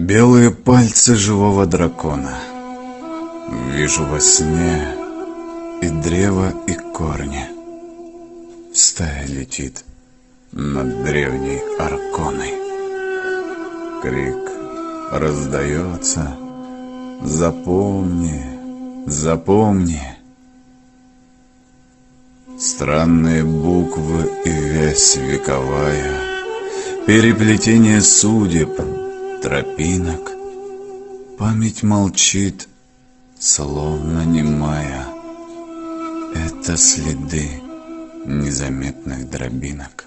Белые пальцы живого дракона. Вижу во сне и древо, и корни. Стая летит над древней Арконой. Крик раздается: запомни, запомни. Странные буквы и вязь вековая, переплетение судеб, тропинок. Память молчит, словно немая. Это следы незаметных дробинок.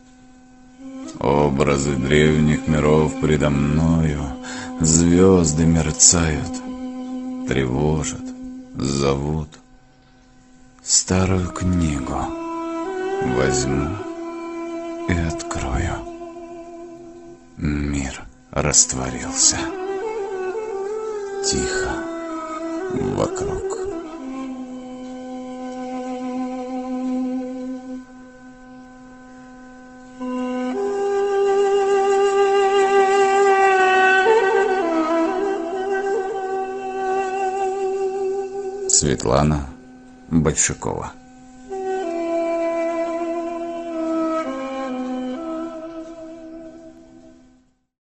Образы древних миров предо мною, звезды мерцают, тревожат, зовут. Старую книгу возьму и открою. Мир растворился. Тихо вокруг. Светлана Большакова.